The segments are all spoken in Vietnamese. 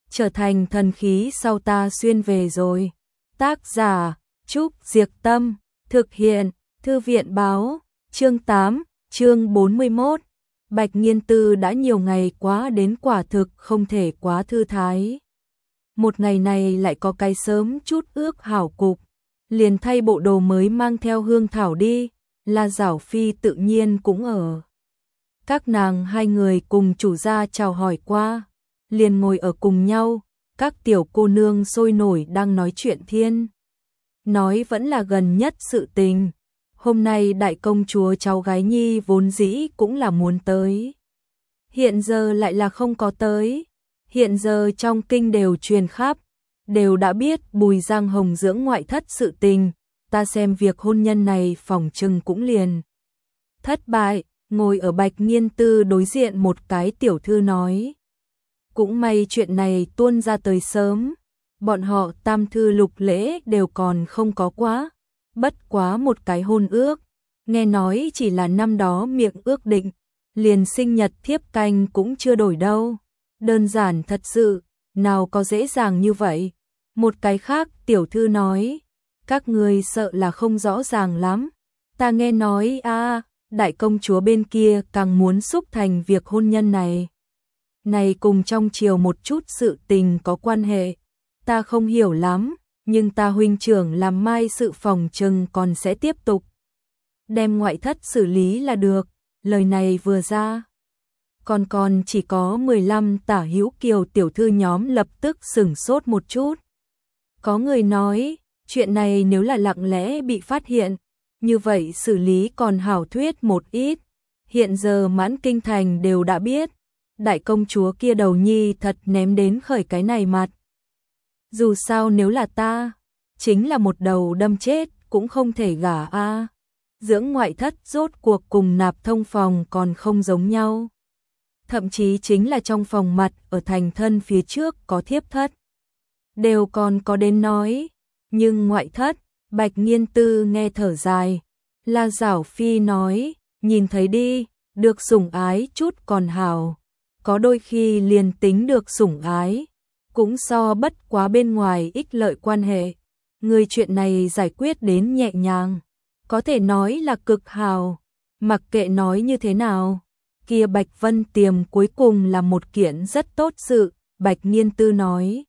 trở thành thần khí sau ta xuyên về rồi. Tác giả Trúc Diệc Tâm, thực hiện Thư viện Báo, chương 8, chương 41. Bạch Nghiên Tư đã nhiều ngày quá đến quả thực không thể quá thư thái. Một ngày này lại có cái sớm chút ước hảo cục, liền thay bộ đồ mới mang theo Hương Thảo đi, La Giảo Phi tự nhiên cũng ở. Các nàng hai người cùng chủ gia chào hỏi qua, liền ngồi ở cùng nhau, các tiểu cô nương sôi nổi đang nói chuyện thiên. Nói vẫn là gần nhất sự tình. Hôm nay đại công chúa cháu gái Nhi vốn dĩ cũng là muốn tới. Hiện giờ lại là không có tới. Hiện giờ trong kinh đều truyền khắp, đều đã biết Bùi Giang Hồng dưỡng ngoại thất sự tình, ta xem việc hôn nhân này phỏng chừng cũng liền thất bại. Ngồi ở Bạch Nghiên Tư đối diện một cái tiểu thư nói. Cũng may chuyện này tuôn ra tới sớm, bọn họ tam thư lục lễ đều còn không có quá, bất quá một cái hôn ước, nghe nói chỉ là năm đó miệng ước định, liền sinh nhật thiếp canh cũng chưa đổi đâu, đơn giản thật sự, nào có dễ dàng như vậy. Một cái khác tiểu thư nói, các người sợ là không rõ ràng lắm, ta nghe nói đại công chúa bên kia càng muốn xúc thành việc hôn nhân này. Này cùng trong triều một chút sự tình có quan hệ, ta không hiểu lắm, nhưng ta huynh trưởng làm mai sự phòng trừng còn sẽ tiếp tục. Đem ngoại thất xử lý là được, lời này vừa ra. Còn chỉ có 15 tả hữu kiều tiểu thư nhóm lập tức sửng sốt một chút. Có người nói, chuyện này nếu là lặng lẽ bị phát hiện, như vậy xử lý còn hảo thuyết một ít. Hiện giờ mãn kinh thành đều đã biết, đại công chúa kia đầu nhi thật ném đến khởi cái này mặt. Dù sao nếu là ta, chính là một đầu đâm chết cũng không thể gả Dưỡng ngoại thất rốt cuộc cùng nạp thông phòng còn không giống nhau. Thậm chí chính là trong phòng mặt ở thành thân phía trước có thiếp thất. Đều còn có đến nói, nhưng ngoại thất, Bạch Nghiên Tư nghe thở dài. La Giảo Phi nói, nhìn thấy đi, được sủng ái chút còn hảo. Có đôi khi liền tính được sủng ái, cũng so bất quá bên ngoài ích lợi quan hệ. Người chuyện này giải quyết đến nhẹ nhàng, có thể nói là cực hào. Mặc kệ nói như thế nào, kia Bạch Vân Tiềm cuối cùng là một kiện rất tốt sự. Bạch Nghiên Tư nói,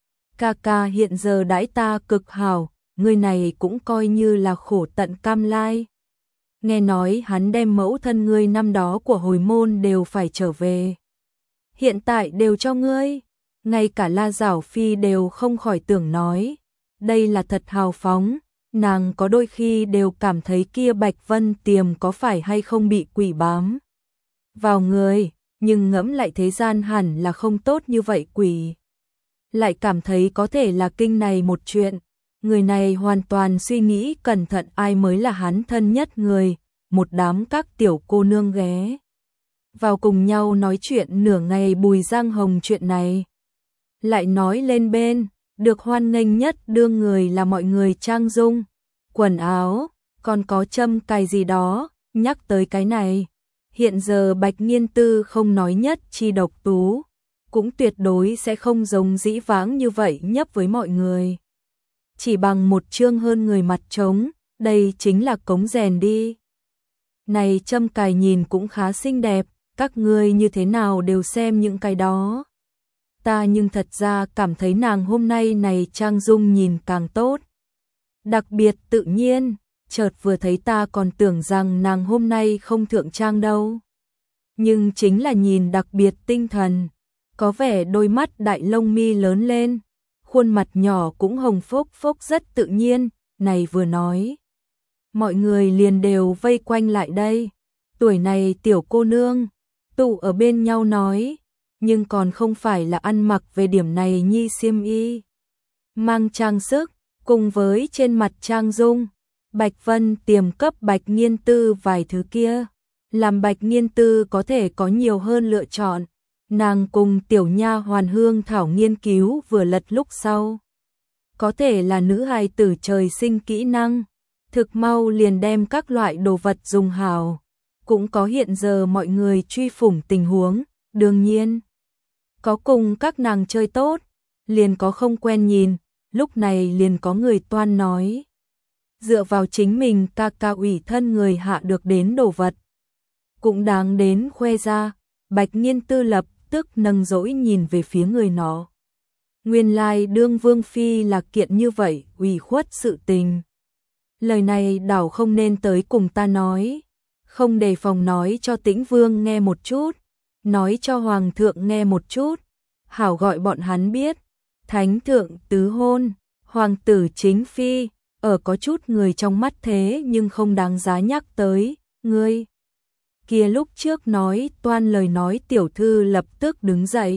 ca ca hiện giờ đãi ta cực hào, người này cũng coi như là khổ tận cam lai. Nghe nói hắn đem mẫu thân ngươi năm đó của hồi môn đều phải trở về. Hiện tại đều cho ngươi. Ngay cả La Giảo Phi đều không khỏi tưởng nói. Đây là thật hào phóng. Nàng có đôi khi đều cảm thấy kia Bạch Vân Tiềm có phải hay không bị quỷ bám vào người. Nhưng ngẫm lại thế gian hẳn là không tốt như vậy quỷ. Lại cảm thấy có thể là kinh này một chuyện. Người này hoàn toàn suy nghĩ cẩn thận ai mới là hắn thân nhất người. Một đám các tiểu cô nương ghé vào cùng nhau nói chuyện nửa ngày Bùi Giang Hồng chuyện này. Lại nói lên bên, được hoan nghênh nhất đương người là mọi người trang dung, quần áo, còn có châm cài gì đó, nhắc tới cái này. Hiện giờ Bạch Nghiên Tư không nói nhất chi độc tú, cũng tuyệt đối sẽ không giống dĩ vãng như vậy nhấp với mọi người. Chỉ bằng một chương hơn người mặt trống, đây chính là cống rèn đi. Này châm cài nhìn cũng khá xinh đẹp, các ngươi như thế nào đều xem những cái đó. Ta nhưng thật ra cảm thấy nàng hôm nay này trang dung nhìn càng tốt. Đặc biệt tự nhiên, chợt vừa thấy ta còn tưởng rằng nàng hôm nay không thượng trang đâu. Nhưng chính là nhìn đặc biệt tinh thần, có vẻ đôi mắt đại lông mi lớn lên, khuôn mặt nhỏ cũng hồng phốc phốc rất tự nhiên, này vừa nói. Mọi người liền đều vây quanh lại đây, tuổi này tiểu cô nương, tụ ở bên nhau nói, nhưng còn không phải là ăn mặc về điểm này nhi xiêm y. Mang trang sức, cùng với trên mặt trang dung, Bạch Vân Tiềm cấp Bạch Nghiên Tư vài thứ kia, làm Bạch Nghiên Tư có thể có nhiều hơn lựa chọn. Nàng cùng tiểu nha hoàn Hương Thảo nghiên cứu vừa lật lúc sau. Có thể là nữ hài tử trời sinh kỹ năng, thực mau liền đem các loại đồ vật dùng hảo. Cũng có hiện giờ mọi người truy phủng tình huống, đương nhiên. Có cùng các nàng chơi tốt, liền có không quen nhìn, lúc này liền có người toan nói. Dựa vào chính mình ca ca ủy thân người hạ được đến đồ vật. Cũng đáng đến khoe ra, Bạch Nghiên Tư lập tức nâng dỗi nhìn về phía người nó. Nguyên lai đương vương phi là kiện như vậy, ủy khuất sự tình. Lời này đảo không nên tới cùng ta nói, không đề phòng nói cho Tĩnh Vương nghe một chút, nói cho Hoàng thượng nghe một chút, hảo gọi bọn hắn biết, Thánh thượng tứ hôn, Hoàng tử chính phi, ở có chút người trong mắt thế nhưng không đáng giá nhắc tới, ngươi. Kia lúc trước nói toan lời nói tiểu thư lập tức đứng dậy.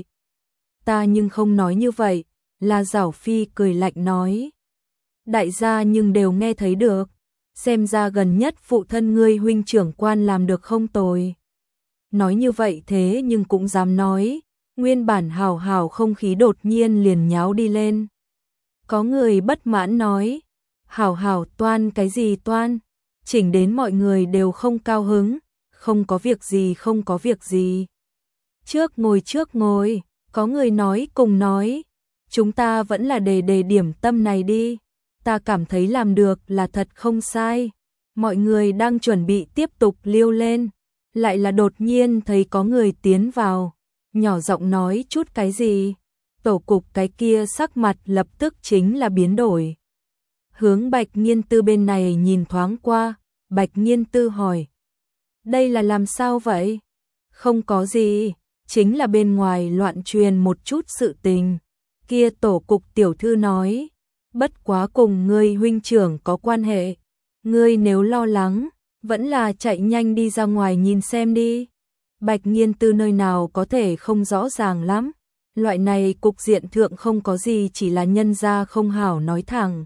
Ta nhưng không nói như vậy, là Giảo Phi cười lạnh nói. Đại gia nhưng đều nghe thấy được, xem ra gần nhất phụ thân ngươi huynh trưởng quan làm được không tồi. Nói như vậy thế nhưng cũng dám nói, nguyên bản hào hào không khí đột nhiên liền nháo đi lên. Có người bất mãn nói, hào hào toan cái gì toan, chỉnh đến mọi người đều không cao hứng, không có việc gì không có việc gì. Trước ngồi, có người nói cùng nói, chúng ta vẫn là đề điểm tâm này đi, ta cảm thấy làm được là thật không sai. Mọi người đang chuẩn bị tiếp tục liêu lên, lại là đột nhiên thấy có người tiến vào, nhỏ giọng nói chút cái gì. Tổ cục cái kia sắc mặt lập tức chính là biến đổi. Hướng Bạch Nghiên Tư bên này nhìn thoáng qua, Bạch Nghiên Tư hỏi. Đây là làm sao vậy? Không có gì, chính là bên ngoài loạn truyền một chút sự tình. Kia tổ cục tiểu thư nói, bất quá cùng ngươi huynh trưởng có quan hệ. Ngươi nếu lo lắng, vẫn là chạy nhanh đi ra ngoài nhìn xem đi. Bạch Nghiên Tư nơi nào có thể không rõ ràng lắm. Loại này cục diện thượng không có gì, chỉ là nhân gia không hảo nói thẳng.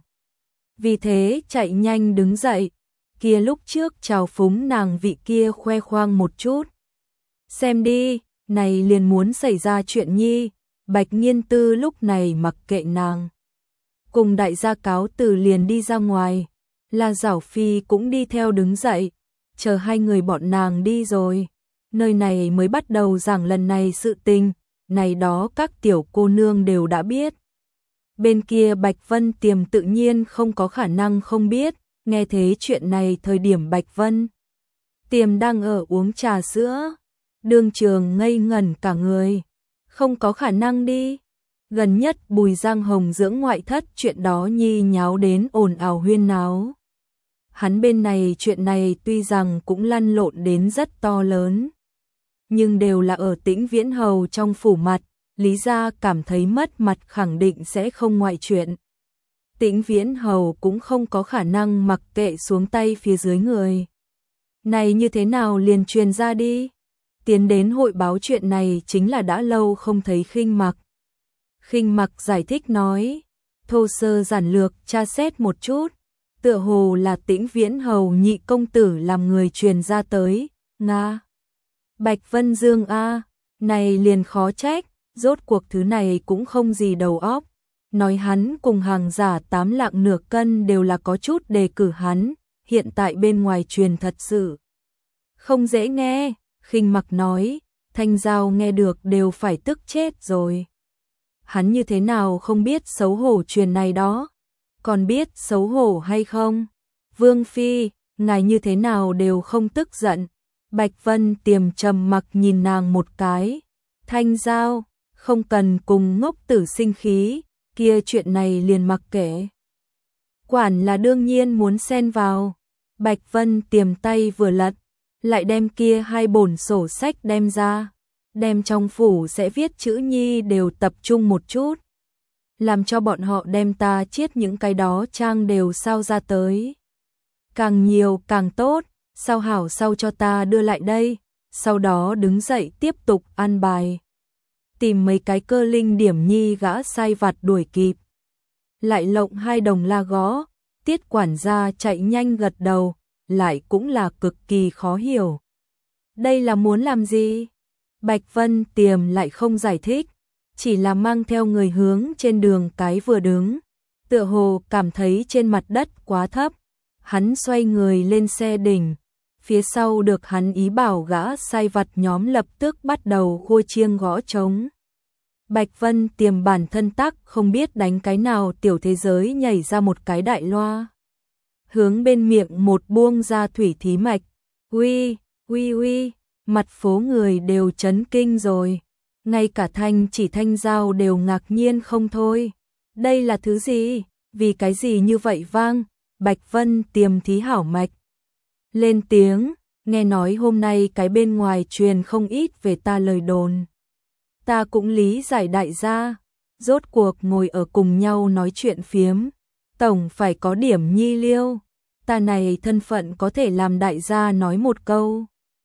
Vì thế chạy nhanh đứng dậy, kia lúc trước chào phúng nàng vị kia khoe khoang một chút. Xem đi, này liền muốn xảy ra chuyện nhi, Bạch Nghiên Tư lúc này mặc kệ nàng. Cùng đại gia cáo từ liền đi ra ngoài, là Giảo Phi cũng đi theo đứng dậy, chờ hai người bọn nàng đi rồi. Nơi này mới bắt đầu giảng lần này sự tình, này đó các tiểu cô nương đều đã biết. Bên kia Bạch Vân Tiềm tự nhiên không có khả năng không biết, nghe thế chuyện này thời điểm Bạch Vân Tiềm đang ở uống trà sữa, đương trường ngây ngẩn cả người, không có khả năng đi. Gần nhất Bùi Giang Hồng dưỡng ngoại thất chuyện đó nhi nháo đến ồn ào huyên náo. Hắn bên này chuyện này tuy rằng cũng lăn lộn đến rất to lớn, nhưng đều là ở Tĩnh Viễn Hầu trong phủ mặt, Lý gia cảm thấy mất mặt khẳng định sẽ không ngoại chuyện. Tĩnh Viễn Hầu cũng không có khả năng mặc kệ xuống tay phía dưới người. Này như thế nào liền truyền ra đi? Tiến đến hội báo chuyện này chính là đã lâu không thấy Khinh Mặc. Khinh Mặc giải thích nói, thô sơ giản lược tra xét một chút, tựa hồ là Tĩnh Viễn Hầu nhị công tử làm người truyền ra tới, nga. Bạch Vân Dương a, này liền khó trách, rốt cuộc thứ này cũng không gì đầu óc. Nói hắn cùng hàng giả 8 lạng nửa cân đều là có chút đề cử hắn, hiện tại bên ngoài truyền thật sự không dễ nghe. Khinh Mặc nói, Thanh Giao nghe được đều phải tức chết rồi. Hắn như thế nào không biết xấu hổ truyền này đó, còn biết xấu hổ hay không? Vương Phi, ngài như thế nào đều không tức giận. Bạch Vân Tiềm trầm mặc nhìn nàng một cái. Thanh Giao, không cần cùng ngốc tử sinh khí, kia chuyện này liền mặc kệ. Quản là đương nhiên muốn xen vào. Bạch Vân Tiềm tay vừa lật, lại đem kia hai bổn sổ sách đem ra, đem trong phủ sẽ viết chữ nhi đều tập trung một chút, làm cho bọn họ đem ta chiết những cái đó trang đều sao ra tới. Càng nhiều càng tốt, sao hảo sau cho ta đưa lại đây, sau đó đứng dậy tiếp tục ăn bài. Tìm mấy cái cơ linh điểm nhi gã sai vặt đuổi kịp. Lại lộng 2 đồng la gõ, Tiết quản gia chạy nhanh gật đầu, lại cũng là cực kỳ khó hiểu. Đây là muốn làm gì? Bạch Vân Tiềm lại không giải thích, chỉ là mang theo người hướng trên đường cái vừa đứng, tựa hồ cảm thấy trên mặt đất quá thấp. Hắn xoay người lên xe đỉnh, phía sau được hắn ý bảo gã sai vặt nhóm lập tức bắt đầu khua chiêng gõ trống. Bạch Vân Tiềm bản thân tắc không biết đánh cái nào tiểu thế giới nhảy ra một cái đại loa. Hướng bên miệng một buông ra thủy thí mạch. Uy, uy uy, mặt phố người đều chấn kinh rồi. Ngay cả Thanh Giao đều ngạc nhiên không thôi. Đây là thứ gì? Vì cái gì như vậy vang? Bạch Vân Tiềm thí hảo mạch. Lên tiếng, nghe nói hôm nay cái bên ngoài truyền không ít về ta lời đồn. Ta cũng lý giải đại gia, rốt cuộc ngồi ở cùng nhau nói chuyện phiếm. Tổng phải có điểm nhi liêu. Ta này thân phận có thể làm đại gia nói một câu.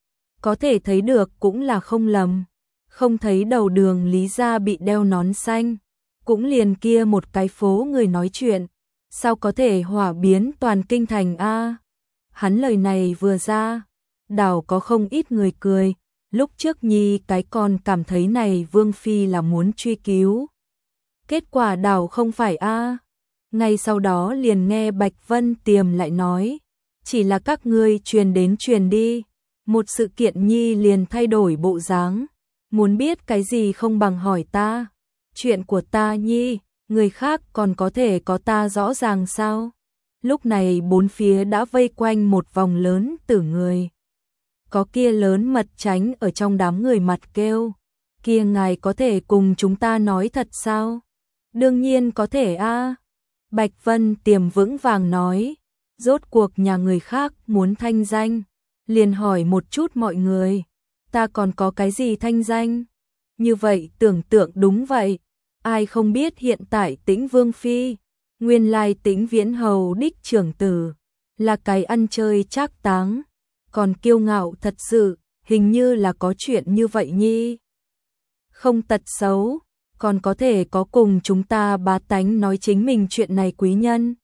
Có thể thấy được cũng là không lầm. Không thấy đầu đường Lý gia bị đeo nón xanh. Cũng liền kia một cái phố người nói chuyện. Sao có thể hỏa biến toàn kinh thành a? Hắn lời này vừa ra, đảo có không ít người cười. Lúc trước nhi cái con cảm thấy này Vương Phi là muốn truy cứu. Kết quả đảo không phải a. Ngay sau đó liền nghe Bạch Vân Tiềm lại nói, chỉ là các ngươi truyền đến truyền đi, một sự kiện nhi liền thay đổi bộ dáng, muốn biết cái gì không bằng hỏi ta, chuyện của ta nhi, người khác còn có thể có ta rõ ràng sao? Lúc này bốn phía đã vây quanh một vòng lớn tử người. Có kia lớn mật tránh ở trong đám người mặt kêu, kia ngài có thể cùng chúng ta nói thật sao? Đương nhiên có thể a. Bạch Vân Tiềm vững vàng nói, rốt cuộc nhà người khác muốn thanh danh, liền hỏi một chút mọi người, ta còn có cái gì thanh danh? Như vậy tưởng tượng đúng vậy, ai không biết hiện tại Tĩnh Vương Phi, nguyên lai Tĩnh Viễn Hầu đích trưởng tử, là cái ăn chơi trác táng, còn kiêu ngạo thật sự, hình như là có chuyện như vậy nhi. Không tật xấu, còn có thể có cùng chúng ta bá tánh nói chính mình chuyện này quý nhân.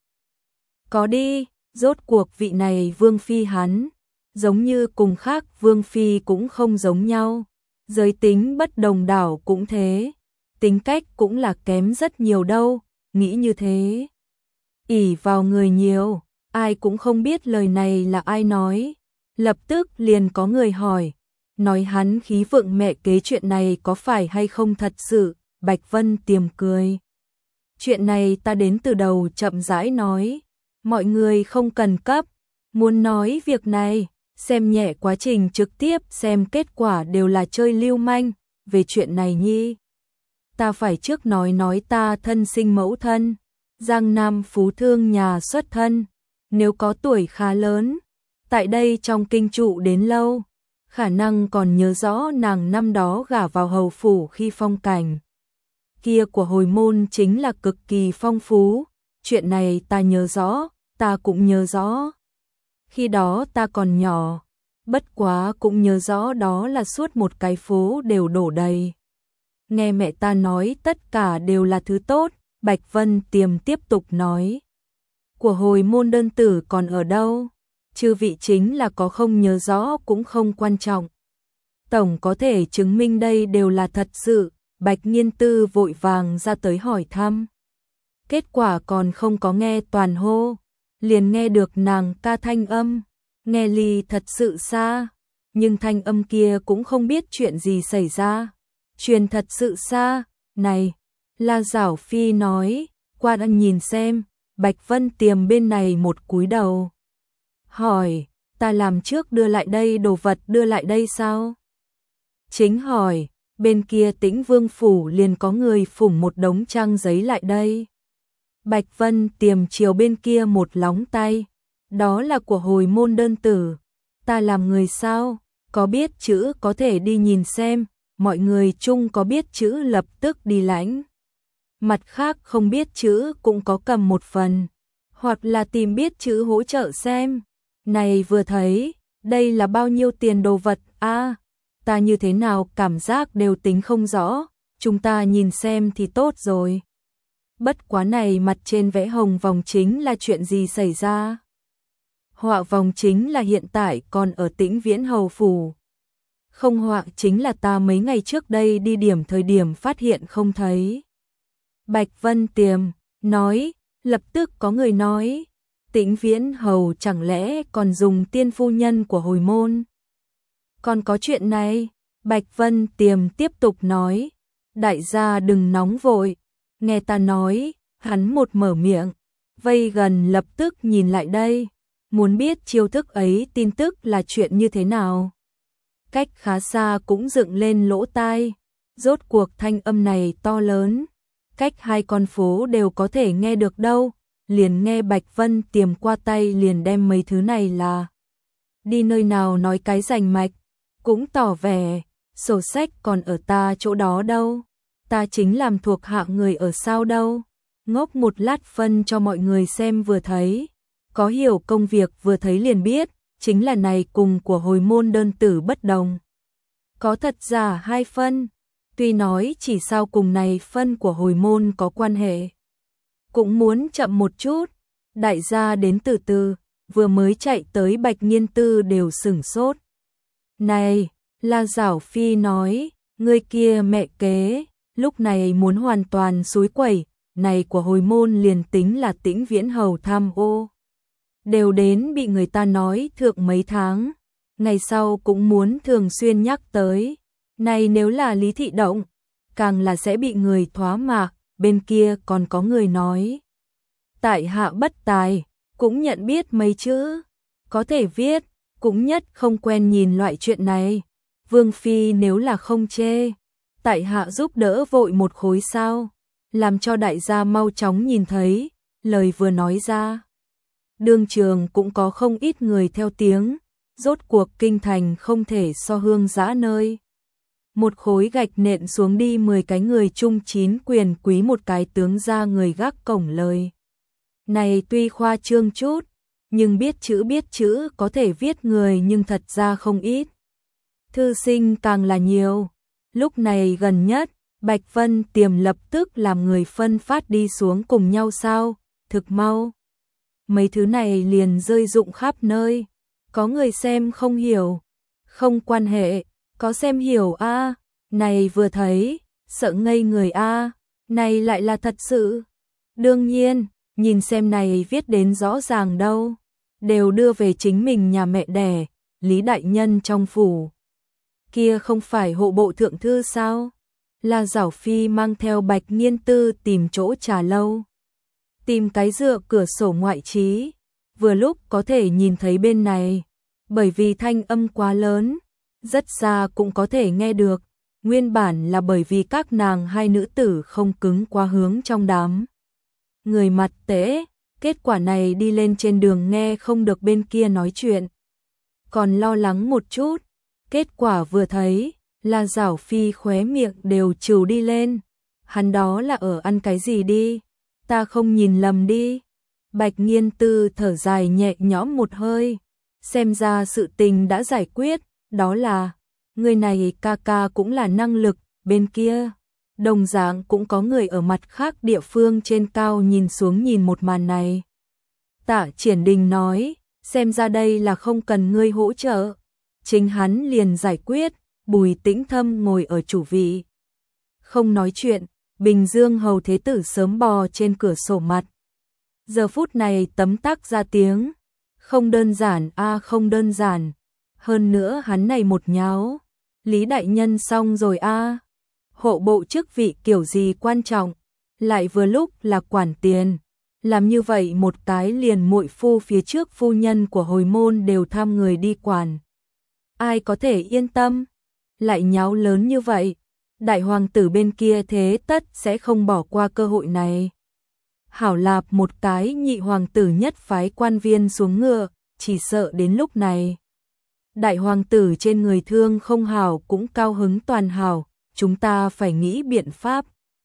Có đi, rốt cuộc vị này Vương Phi hắn, giống như cùng khác Vương Phi cũng không giống nhau, giới tính bất đồng đảo cũng thế, tính cách cũng là kém rất nhiều đâu, nghĩ như thế. Ỷ vào người nhiều, ai cũng không biết lời này là ai nói, lập tức liền có người hỏi, nói hắn khí vượng mẹ kế chuyện này có phải hay không thật sự. Bạch Vân Tiềm cười. Chuyện này ta đến từ đầu chậm rãi nói. Mọi người không cần cấp. Muốn nói việc này, xem nhẹ quá trình trực tiếp xem kết quả đều là chơi lưu manh. Về chuyện này nhi, ta phải trước nói ta thân sinh mẫu thân. Giang Nam phú thương nhà xuất thân. Nếu có tuổi khá lớn, tại đây trong kinh trụ đến lâu, khả năng còn nhớ rõ nàng năm đó gả vào hầu phủ khi phong cảnh kia của hồi môn chính là cực kỳ phong phú, chuyện này ta nhớ rõ, ta cũng nhớ rõ. Khi đó ta còn nhỏ, bất quá cũng nhớ rõ đó là suốt một cái phố đều đổ đầy. Nghe mẹ ta nói tất cả đều là thứ tốt, Bạch Vân Tiềm tiếp tục nói. Của hồi môn đơn tử còn ở đâu? Chư vị chính là có không nhớ rõ cũng không quan trọng. Tổng có thể chứng minh đây đều là thật sự. Bạch Nghiên Tư vội vàng ra tới hỏi thăm. Kết quả còn không có nghe toàn hô, liền nghe được nàng ca thanh âm, nghe ly thật sự xa, nhưng thanh âm kia cũng không biết chuyện gì xảy ra. Truyền thật sự xa, này, La Giảo Phi nói, qua ăn nhìn xem, Bạch Vân Tiềm bên này một cúi đầu. Hỏi, ta làm trước đưa lại đây đồ vật đưa lại đây sao? Chính hỏi. Bên kia Tĩnh Vương phủ liền có người phủng một đống trang giấy lại đây. Bạch Vân Tiềm chiều bên kia một lóng tay, đó là của hồi môn đơn tử. Ta làm người sao, có biết chữ có thể đi nhìn xem, mọi người chung có biết chữ lập tức đi lãnh. Mặt khác không biết chữ cũng có cầm một phần, hoặc là tìm biết chữ hỗ trợ xem. Này vừa thấy, đây là bao nhiêu tiền đồ vật a? Ta như thế nào cảm giác đều tính không rõ, chúng ta nhìn xem thì tốt rồi. Bất quá này mặt trên vẽ hồng vòng chính là chuyện gì xảy ra? Họa vòng chính là hiện tại còn ở Tĩnh Viễn Hầu phủ. Không họa chính là ta mấy ngày trước đây đi điểm thời điểm phát hiện không thấy. Bạch Vân Tiềm nói, lập tức có người nói, Tĩnh Viễn Hầu chẳng lẽ còn dùng tiên phu nhân của hồi môn? Còn có chuyện này, Bạch Vân Tiềm tiếp tục nói, Đại gia đừng nóng vội, nghe ta nói, hắn một mở miệng, vây gần lập tức nhìn lại đây, muốn biết chiêu thức ấy tin tức là chuyện như thế nào. Cách khá xa cũng dựng lên lỗ tai, rốt cuộc thanh âm này to lớn, cách 2 con phố đều có thể nghe được đâu, liền nghe Bạch Vân Tiềm qua tay liền đem mấy thứ này là đi nơi nào nói cái rành mạch, cũng tỏ vẻ, sổ sách còn ở ta chỗ đó đâu, ta chính làm thuộc hạ người ở sao đâu, ngốc một lát phân cho mọi người xem vừa thấy, có hiểu công việc vừa thấy liền biết, chính là này cùng của hồi môn đơn tử bất đồng. Có thật giả 2 phân, tuy nói chỉ sao cùng này phân của hồi môn có quan hệ. Cũng muốn chậm một chút, đại gia đến từ từ, vừa mới chạy tới Bạch Nghiên Tư đều sửng sốt. Này, La Giảo Phi nói, người kia mẹ kế, lúc này muốn hoàn toàn xúi quẩy, này của hồi môn liền tính là Tĩnh Viễn Hầu tham ô. Đều đến bị người ta nói thượng mấy tháng, ngày sau cũng muốn thường xuyên nhắc tới. Này nếu là Lý Thị động, càng là sẽ bị người thoá mạ, bên kia còn có người nói. Tại hạ bất tài, cũng nhận biết mấy chữ, có thể viết, cũng nhất không quen nhìn loại chuyện này. Vương Phi nếu là không chê, tại hạ giúp đỡ vội một khối sao, làm cho đại gia mau chóng nhìn thấy, lời vừa nói ra. Đương trường cũng có không ít người theo tiếng, rốt cuộc kinh thành không thể so hương dã nơi. Một khối gạch nện xuống đi 10 cái người trung 9 quyền quý một cái tướng ra người gác cổng lời. Này tuy khoa trương chút, nhưng biết chữ có thể viết người nhưng thật ra không ít. Thư sinh càng là nhiều. Lúc này gần nhất, Bạch Vân Tiềm lập tức làm người phân phát đi xuống cùng nhau sao, thực mau. Mấy thứ này liền rơi rụng khắp nơi, có người xem không hiểu, không quan hệ, có xem hiểu a, này vừa thấy, sợ ngây người a, này lại là thật sự. Đương nhiên, nhìn xem này viết đến rõ ràng đâu, đều đưa về chính mình nhà mẹ đẻ, Lý đại nhân trong phủ. Kia không phải hộ bộ thượng thư sao? La Giảo Phi mang theo Bạch Nghiên Tư tìm chỗ trà lâu. Tìm cái dựa cửa sổ ngoại trí, vừa lúc có thể nhìn thấy bên này, bởi vì thanh âm quá lớn, rất xa cũng có thể nghe được, nguyên bản là bởi vì các nàng hai nữ tử không cứng quá hướng trong đám. Người mặt tễ, kết quả này đi lên trên đường nghe không được bên kia nói chuyện. Còn lo lắng một chút, kết quả vừa thấy, La Giảo Phi khóe miệng đều trừ đi lên, hắn đó là ở ăn cái gì đi? Ta không nhìn lầm đi. Bạch Nghiên Tư thở dài nhẹ nhõm một hơi, xem ra sự tình đã giải quyết, đó là người này ca ca cũng là năng lực, bên kia đồng dạng cũng có người ở mặt khác địa phương trên cao nhìn xuống nhìn một màn này. Tạ Triển Đình nói, xem ra đây là không cần ngươi hỗ trợ, chính hắn liền giải quyết. Bùi Tĩnh Thâm ngồi ở chủ vị, không nói chuyện. Bình Dương hầu thế tử sớm bò trên cửa sổ mặt. Giờ phút này tấm tắc ra tiếng, không đơn giản a, không đơn giản. Hơn nữa hắn này một nháo, Lý đại nhân xong rồi a. Hộ bộ chức vị kiểu gì quan trọng, lại vừa lúc là quản tiền, làm như vậy một cái liền muội phu phía trước phu nhân của hồi môn đều tham người đi quản. Ai có thể yên tâm, lại nháo lớn như vậy. Đại hoàng tử bên kia thế tất sẽ không bỏ qua cơ hội này. Hảo lạp một cái nhị hoàng tử nhất phái quan viên xuống ngựa, chỉ sợ đến lúc này. Đại hoàng tử trên người thương không hảo cũng cao hứng toàn hảo, chúng ta phải nghĩ biện pháp.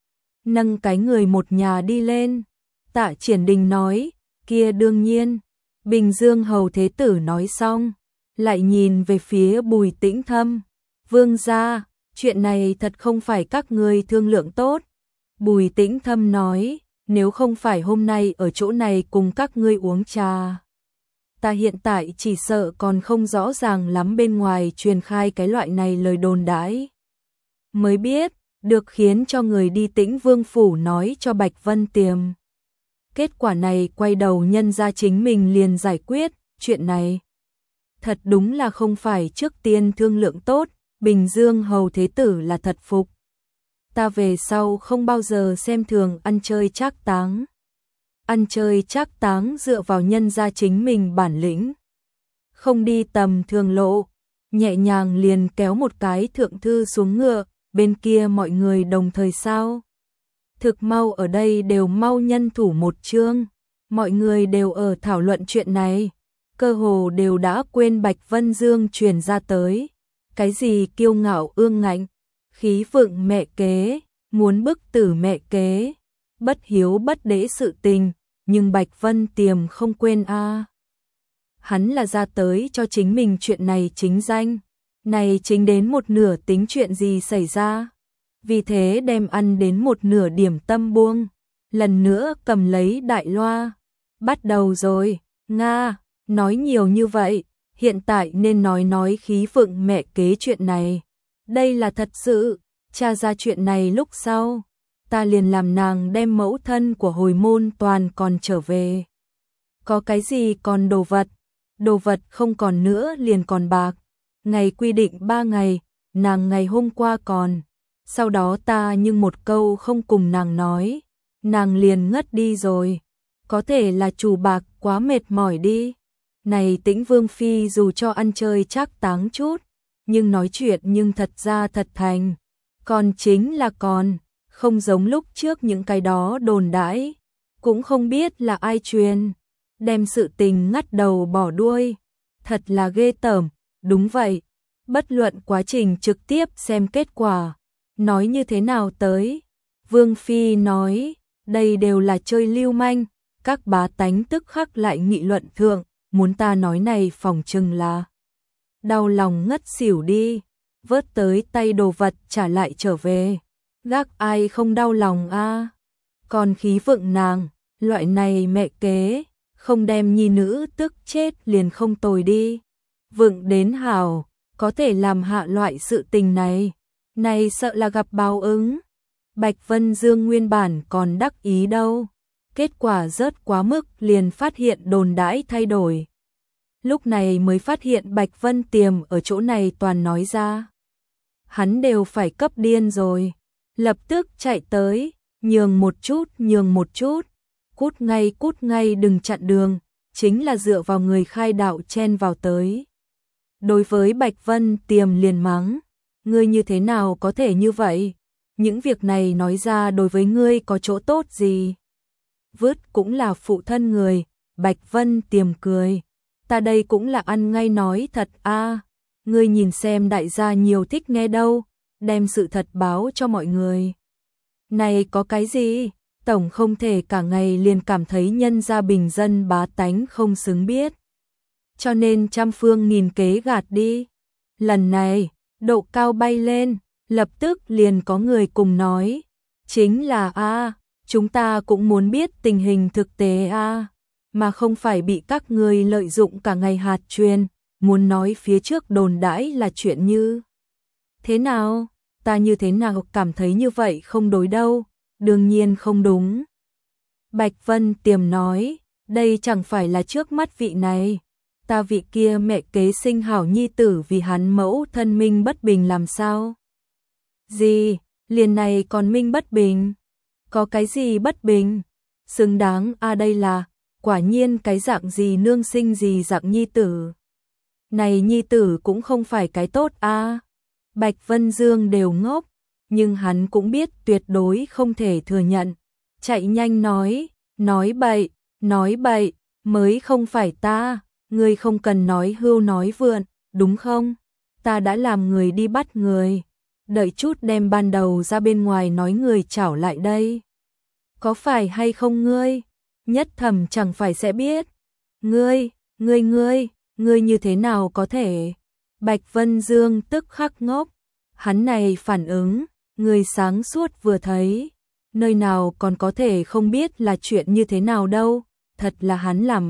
Nâng cái người một nhà đi lên. Tạ Triển Đình nói, kia đương nhiên. Bình Dương hầu thế tử nói xong, lại nhìn về phía Bùi Tĩnh Thâm. Vương gia, chuyện này thật không phải các ngươi thương lượng tốt. Bùi Tĩnh Thâm nói, nếu không phải hôm nay ở chỗ này cùng các ngươi uống trà, ta hiện tại chỉ sợ còn không rõ ràng lắm bên ngoài truyền khai cái loại này lời đồn đãi. Mới biết, được khiến cho người đi Tĩnh Vương phủ nói cho Bạch Vân Tiềm. Kết quả này quay đầu nhân ra chính mình liền giải quyết, chuyện này. Thật đúng là không phải trước tiên thương lượng tốt. Bình Dương hầu thế tử là thật phục. ta về sau không bao giờ xem thường ăn chơi trác táng. Ăn chơi trác táng dựa vào nhân gia chính mình bản lĩnh. Không đi tầm thường lộ, nhẹ nhàng liền kéo một cái thượng thư xuống ngựa, bên kia mọi người đồng thời sao. Thực mau ở đây đều mau nhân thủ một chương, mọi người đều ở thảo luận chuyện này, cơ hồ đều đã quên Bạch Vân Dương truyền ra tới. Cái gì kiêu ngạo ương ngạnh, khí vượng mẹ kế, muốn bức tử mẹ kế, bất hiếu bất đễ sự tình, nhưng Bạch Vân Tiềm không quên a. Hắn là ra tới cho chính mình chuyện này chính danh, này chính đến một nửa tính chuyện gì xảy ra. Vì thế đem ăn đến một nửa điểm tâm buông, lần nữa cầm lấy đại loa. Bắt đầu rồi, Nga, nói nhiều như vậy, hiện tại nên nói khí vượng mẹ kế chuyện này. Đây là thật sự, tra ra chuyện này lúc sau, ta liền làm nàng đem mẫu thân của hồi môn toàn còn trở về. Có cái gì còn đồ vật không còn nữa liền còn bạc. Ngày quy định 3 ngày, nàng ngày hôm qua còn. Sau đó ta nhưng một câu không cùng nàng nói, nàng liền ngất đi rồi. Có thể là chủ bạc quá mệt mỏi đi. Này Tĩnh Vương Phi dù cho ăn chơi trác táng chút, nhưng nói chuyện nhưng thật ra thật thành. Còn chính là còn, không giống lúc trước những cái đó đồn đãi. Cũng không biết là ai truyền, đem sự tình ngắt đầu bỏ đuôi. Thật là ghê tởm, đúng vậy. Bất luận quá trình trực tiếp xem kết quả. Nói như thế nào tới? Vương Phi nói, đây đều là chơi lưu manh, các bá tánh tức khắc lại nghị luận thượng, muốn ta nói này phòng chừng là đau lòng ngất xỉu đi, vớt tới tay đồ vật trả lại trở về, gác ai không đau lòng a? Còn khí vượng nàng, loại này mẹ kế, không đem nhi nữ tức chết liền không tồi đi, vượng đến hảo, có thể làm hạ loại sự tình này. Này sợ là gặp báo ứng. Bạch Vân Dương nguyên bản còn đắc ý đâu. Kết quả rớt quá mức liền phát hiện đồn đãi thay đổi. Lúc này mới phát hiện Bạch Vân Tiềm ở chỗ này toàn nói ra. Hắn đều phải cấp điên rồi. Lập tức chạy tới, nhường một chút. Cút ngay đừng chặn đường. Chính là dựa vào người khai đạo chen vào tới. Đối với Bạch Vân Tiềm liền mắng. Ngươi như thế nào có thể như vậy? Những việc này nói ra đối với ngươi có chỗ tốt gì? Vứt cũng là phụ thân người, Bạch Vân Tiềm cười. Ta đây cũng là ăn ngay nói thật a. Ngươi nhìn xem đại gia nhiều thích nghe đâu, đem sự thật báo cho mọi người. Này có cái gì? Tổng không thể cả ngày liền cảm thấy nhân gia bình dân bá tánh không xứng biết. Cho nên trăm phương nghìn kế gạt đi. Lần này độ cao bay lên, lập tức liền có người cùng nói, chính là chúng ta cũng muốn biết tình hình thực tế mà không phải bị các người lợi dụng cả ngày hạt truyền, muốn nói phía trước đồn đãi là chuyện như thế nào, ta như thế nào cảm thấy như vậy không đối đâu, đương nhiên không đúng. Bạch Vân Tiềm nói, đây chẳng phải là trước mắt vị này. Ta vị kia mẹ kế sinh hảo nhi tử vì hắn mẫu thân minh bất bình làm sao? Gì, liền này còn minh bất bình? Có cái gì bất bình? Xứng đáng đây là, quả nhiên cái dạng gì nương sinh gì dạng nhi tử. Này nhi tử cũng không phải cái tốt Bạch Vân Dương đều ngốc, nhưng hắn cũng biết tuyệt đối không thể thừa nhận. Chạy nhanh nói bậy, mới không phải ta. Ngươi không cần nói hưu nói vượn, đúng không? Ta đã làm người đi bắt người. Đợi chút đem ban đầu ra bên ngoài nói người chảo lại đây. Có phải hay không ngươi? Nhất Thẩm chẳng phải sẽ biết. Ngươi như thế nào có thể? Bạch Vân Dương tức khắc ngốc. Hắn này phản ứng, người sáng suốt vừa thấy. Nơi nào còn có thể không biết là chuyện như thế nào đâu. Thật là hắn làm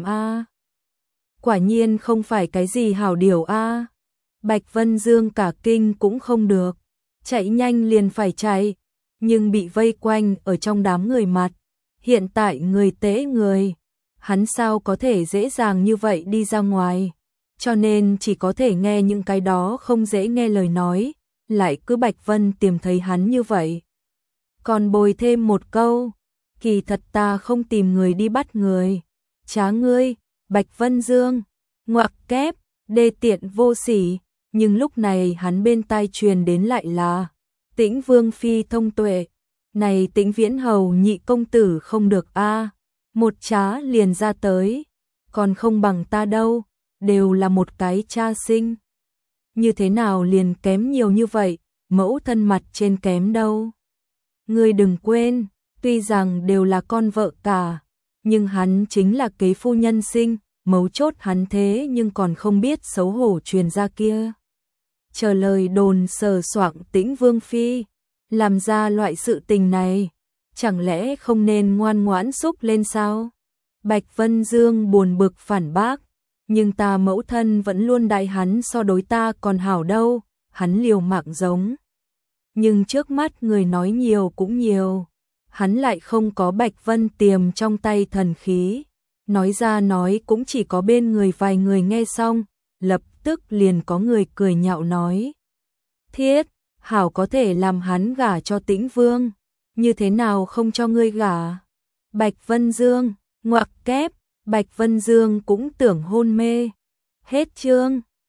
Quả nhiên không phải cái gì hảo điều Bạch Vân Dương cả kinh cũng không được. Chạy nhanh liền phải chạy. Nhưng bị vây quanh ở trong đám người mặt. Hiện tại người tế người. Hắn sao có thể dễ dàng như vậy đi ra ngoài. Cho nên chỉ có thể nghe những cái đó không dễ nghe lời nói. Lại cứ Bạch Vân Tiềm thấy hắn như vậy. Còn bồi thêm một câu, kỳ thật ta không tìm người đi bắt người. Trá ngươi, Bạch Vân Dương, ngoặc kép, đê tiện vô sỉ, nhưng lúc này hắn bên tai truyền đến lại là Tĩnh Vương phi thông tuệ. Này Tĩnh Viễn hầu nhị công tử không được a, một trá liền ra tới, còn không bằng ta đâu, đều là một cái cha sinh. Như thế nào liền kém nhiều như vậy, mẫu thân mặt trên kém đâu. Ngươi đừng quên, tuy rằng đều là con vợ cả, nhưng hắn chính là kế phu nhân sinh, mấu chốt hắn thế nhưng còn không biết xấu hổ truyền ra kia. Chờ lời đồn sờ soạng Tĩnh Vương phi, làm ra loại sự tình này, chẳng lẽ không nên ngoan ngoãn xúc lên sao? Bạch Vân Dương buồn bực phản bác, nhưng ta mẫu thân vẫn luôn đại hắn so đối ta còn hảo đâu, hắn liều mạng giống. Nhưng trước mắt người nói nhiều cũng nhiều, hắn lại không có Bạch Vân Tiềm trong tay thần khí, nói ra nói cũng chỉ có bên người vài người nghe xong, lập tức liền có người cười nhạo nói. Thiết, hảo có thể làm hắn gả cho Tĩnh Vương, như thế nào không cho ngươi gả? Bạch Vân Dương, ngoặc kép, Bạch Vân Dương cũng tưởng hôn mê. Hết chương.